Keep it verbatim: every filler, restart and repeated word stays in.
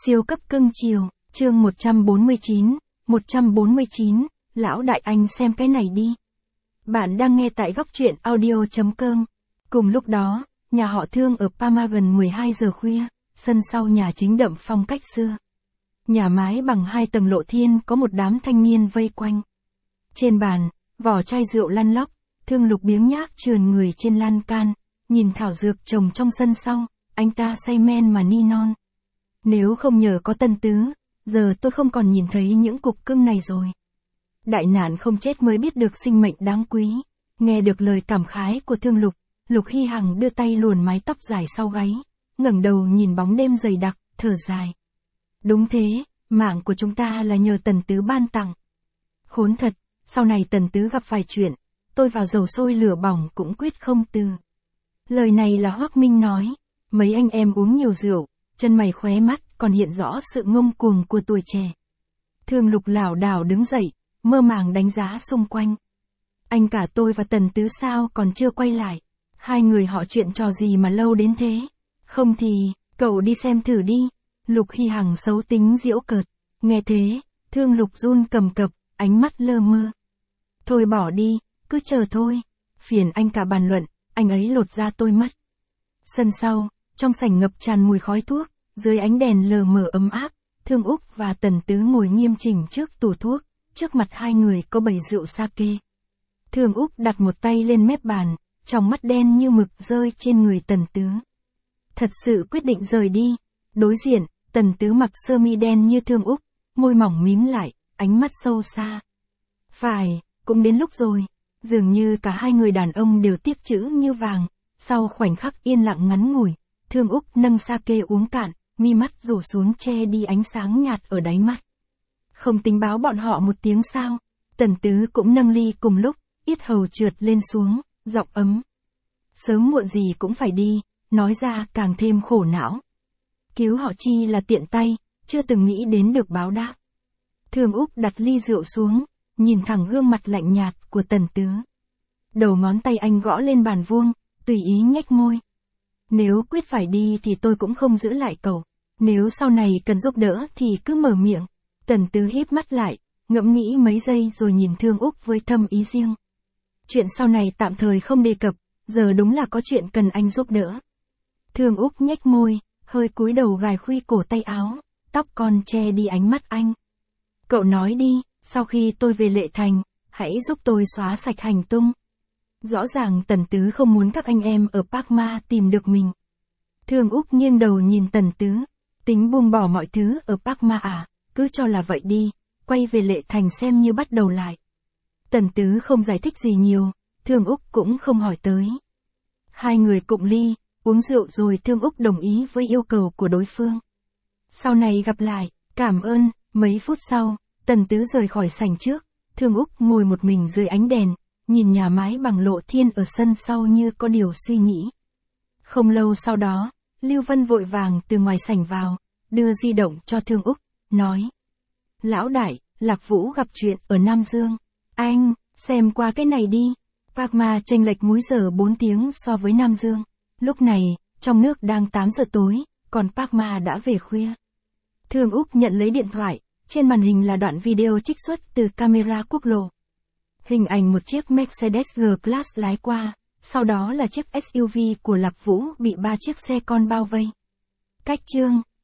Siêu cấp cưng chiều, chương một trăm bốn mươi chín, một trăm bốn mươi chín, lão đại anh xem cái này đi. Bạn đang nghe tại góc truyện audio chấm com. Cùng lúc đó, nhà họ Thương ở Parma gần mười hai giờ khuya, sân sau nhà chính đậm phong cách xưa. Nhà mái bằng hai tầng lộ thiên có một đám thanh niên vây quanh. Trên bàn, vỏ chai rượu lăn lóc, Thương Lục biếng nhác trườn người trên lan can, nhìn thảo dược trồng trong sân sau, anh ta say men mà ni non. Nếu không nhờ có Tần Tứ, giờ tôi không còn nhìn thấy những cục cưng này rồi. Đại nạn không chết mới biết được sinh mệnh đáng quý. Nghe được lời cảm khái của Thương Lục, Lục Hy Hằng đưa tay luồn mái tóc dài sau gáy, ngẩng đầu nhìn bóng đêm dày đặc, thở dài. Đúng thế, mạng của chúng ta là nhờ Tần Tứ ban tặng. Khốn thật, sau này Tần Tứ gặp phải chuyện, tôi vào dầu sôi lửa bỏng cũng quyết không từ. Lời này là Hoắc Minh nói, mấy anh em uống nhiều rượu, chân mày khóe mắt còn hiện rõ sự ngông cuồng của tuổi trẻ. Thương Lục lảo đảo đứng dậy, mơ màng đánh giá xung quanh. Anh cả tôi và Tần Tứ sao còn chưa quay lại? Hai người họ chuyện trò gì mà lâu đến thế? Không thì, cậu đi xem thử đi. Lục Hy Hằng xấu tính giễu cợt. Nghe thế, Thương Lục run cầm cập, ánh mắt lơ mơ. Thôi bỏ đi, cứ chờ thôi. Phiền anh cả bàn luận, anh ấy lột da tôi mất. Sân sau, trong sảnh ngập tràn mùi khói thuốc, dưới ánh đèn lờ mờ ấm áp, Thương Úc và Tần Tứ ngồi nghiêm chỉnh trước tủ thuốc, trước mặt hai người có bầy rượu sake. Thương Úc đặt một tay lên mép bàn, trong mắt đen như mực rơi trên người Tần Tứ. Thật sự quyết định rời đi. Đối diện, Tần Tứ mặc sơ mi đen như Thương Úc, môi mỏng mím lại, ánh mắt sâu xa. Phải, cũng đến lúc rồi. Dường như cả hai người đàn ông đều tiếc chữ như vàng. Sau khoảnh khắc yên lặng ngắn ngủi, Thương Úc nâng sake uống cạn, mi mắt rủ xuống che đi ánh sáng nhạt ở đáy mắt. Không tính báo bọn họ một tiếng sao? Tần Tứ cũng nâng ly cùng lúc, yết hầu trượt lên xuống, giọng ấm. Sớm muộn gì cũng phải đi, nói ra càng thêm khổ não. Cứu họ chi là tiện tay, chưa từng nghĩ đến được báo đáp. Thương Úc đặt ly rượu xuống, nhìn thẳng gương mặt lạnh nhạt của Tần Tứ. Đầu ngón tay anh gõ lên bàn vuông, tùy ý nhếch môi. Nếu quyết phải đi thì tôi cũng không giữ lại cậu. Nếu sau này cần giúp đỡ thì cứ mở miệng. Tần Tứ híp mắt lại, ngẫm nghĩ mấy giây rồi nhìn Thương Úc với thâm ý riêng. Chuyện sau này tạm thời không đề cập, giờ đúng là có chuyện cần anh giúp đỡ. Thương Úc nhếch môi, hơi cúi đầu gài khuy cổ tay áo, tóc con che đi ánh mắt anh. Cậu nói đi, sau khi tôi về Lệ Thành, hãy giúp tôi xóa sạch hành tung. Rõ ràng Tần Tứ không muốn các anh em ở Parma tìm được mình. Thương Úc nghiêng đầu nhìn Tần Tứ, tính buông bỏ mọi thứ ở Parma à, cứ cho là vậy đi, quay về Lệ Thành xem như bắt đầu lại. Tần Tứ không giải thích gì nhiều, Thương Úc cũng không hỏi tới. Hai người cụng ly, uống rượu rồi Thương Úc đồng ý với yêu cầu của đối phương. Sau này gặp lại, cảm ơn. Mấy phút sau, Tần Tứ rời khỏi sảnh trước, Thương Úc ngồi một mình dưới ánh đèn, nhìn nhà mái bằng lộ thiên ở sân sau như có điều suy nghĩ. Không lâu sau đó, Lưu Vân vội vàng từ ngoài sảnh vào, đưa di động cho Thương Úc, nói. Lão đại, Lạc Vũ gặp chuyện ở Nam Dương. Anh, xem qua cái này đi. Parma chênh lệch múi giờ bốn tiếng so với Nam Dương. Lúc này, trong nước đang tám giờ tối, còn Parma đã về khuya. Thương Úc nhận lấy điện thoại, trên màn hình là đoạn video trích xuất từ camera quốc lộ. Hình ảnh một chiếc Mercedes G-Class lái qua, sau đó là chiếc ét u vê của Lạc Vũ bị ba chiếc xe con bao vây. Cách chương